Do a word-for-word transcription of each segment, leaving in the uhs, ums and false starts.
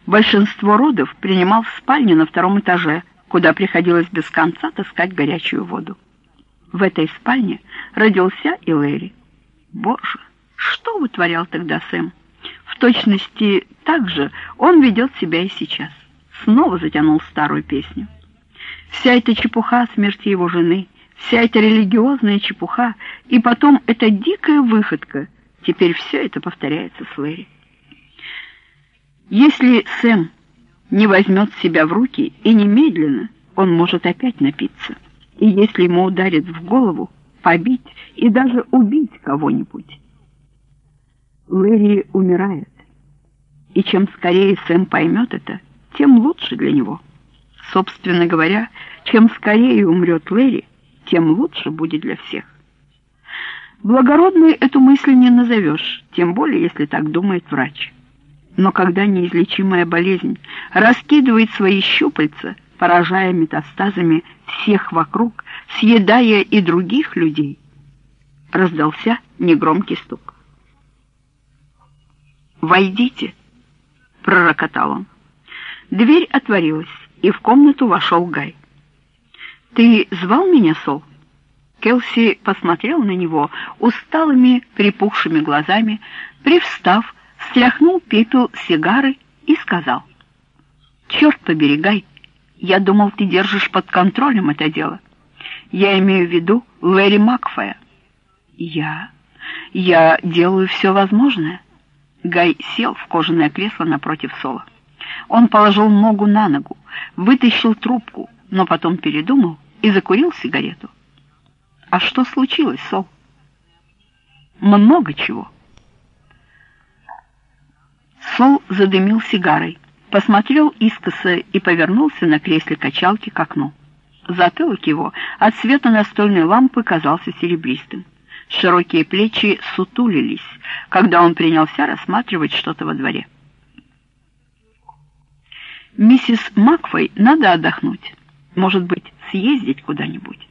Большинство родов принимал в спальне на втором этаже, куда приходилось без конца таскать горячую воду. В этой спальне родился и Лэри. Боже, что вытворял тогда Сэм? В точности так же он ведет себя и сейчас. Снова затянул старую песню. Вся эта чепуха о смерти его жены, вся эта религиозная чепуха, и потом эта дикая выходка. Теперь все это повторяется с Лэри. Если Сэм не возьмет себя в руки и немедленно, он может опять напиться. И если ему ударит в голову, побить и даже убить кого-нибудь. Лэри умирает. И чем скорее Сэм поймет это, тем лучше для него. Собственно говоря, чем скорее умрет Лэри, тем лучше будет для всех. Благородной эту мысль не назовешь, тем более, если так думает врач. Но когда неизлечимая болезнь раскидывает свои щупальца, поражая метастазами всех вокруг, съедая и других людей, раздался негромкий стук. «Войдите!» — пророкотал он. Дверь отворилась, и в комнату вошел Гай. «Ты звал меня, Сол?» Келси посмотрел на него усталыми, припухшими глазами, привстав, стряхнул пепел сигары и сказал: «Черт побери, Гай, я думал, ты держишь под контролем это дело. Я имею в виду Лэри Макфая». «Я? Я делаю все возможное». Гай сел в кожаное кресло напротив Сола. Он положил ногу на ногу, вытащил трубку, но потом передумал и закурил сигарету. «А что случилось, Сол?» «Много чего». Сол задымил сигарой, посмотрел искоса и повернулся на кресле качалки к окну. Затылок его от света настольной лампы казался серебристым. Широкие плечи сутулились, когда он принялся рассматривать что-то во дворе. «Миссис Макфей надо отдохнуть. Может быть, съездить куда-нибудь?»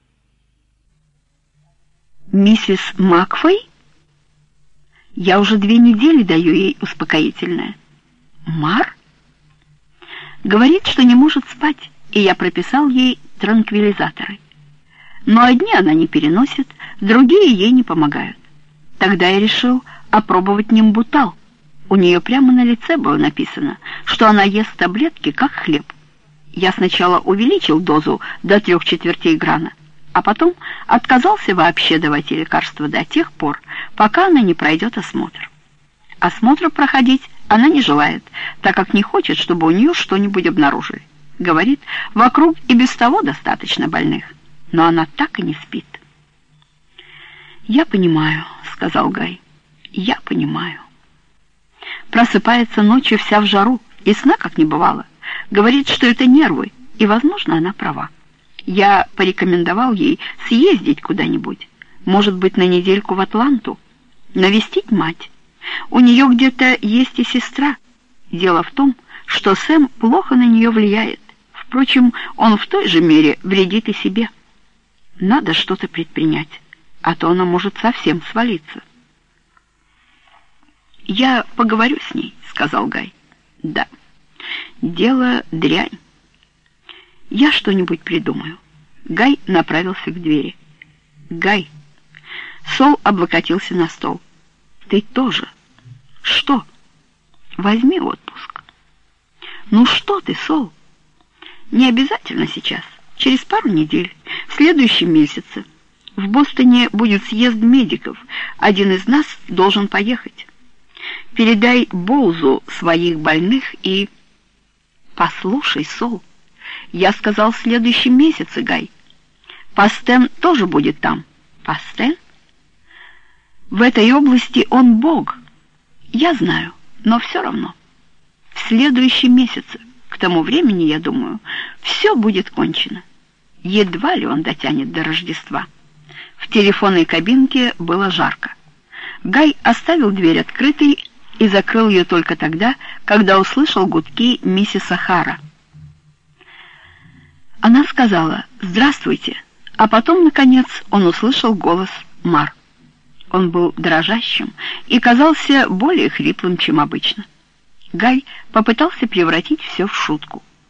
«Миссис Макфей? Я уже две недели даю ей успокоительное. Мар? Говорит, что не может спать, и я прописал ей транквилизаторы. Но одни она не переносит, другие ей не помогают. Тогда я решил опробовать нимбутал. У нее прямо на лице было написано, что она ест таблетки, как хлеб. Я сначала увеличил дозу до трех четвертей грана, а потом отказался вообще давать ей лекарства до тех пор, пока она не пройдет осмотр. Осмотр проходить она не желает, так как не хочет, чтобы у нее что-нибудь обнаружили. Говорит, вокруг и без того достаточно больных, но она так и не спит. «Я понимаю», — сказал Гай, — «я понимаю». Просыпается ночью вся в жару, и сна как не бывало. Говорит, что это нервы, и, возможно, она права. Я порекомендовал ей съездить куда-нибудь, может быть, на недельку в Атланту, навестить мать. У нее где-то есть и сестра. Дело в том, что Сэм плохо на нее влияет. Впрочем, он в той же мере вредит и себе. Надо что-то предпринять, а то она может совсем свалиться. «Я поговорю с ней», — сказал Гай. «Да, дело дрянь. Я что-нибудь придумаю». Гай направился к двери. «Гай». Сол облокотился на стол. «Ты тоже». «Что?» «Возьми отпуск». «Ну что ты, Сол?» «Не обязательно сейчас. Через пару недель, в следующем месяце. В Бостоне будет съезд медиков. Один из нас должен поехать. Передай Боузу своих больных и...» «Послушай, Сол, я сказал в следующем месяце, Гай. Пастен тоже будет там». «Пастен?» «В этой области он бог. Я знаю, но все равно. В следующем месяце, к тому времени, я думаю, все будет кончено. Едва ли он дотянет до Рождества». В телефонной кабинке было жарко. Гай оставил дверь открытой и закрыл ее только тогда, когда услышал гудки миссис Хара. Она сказала «Здравствуйте», а потом, наконец, он услышал голос Мар. Он был дрожащим и казался более хриплым, чем обычно. Гай попытался превратить все в шутку.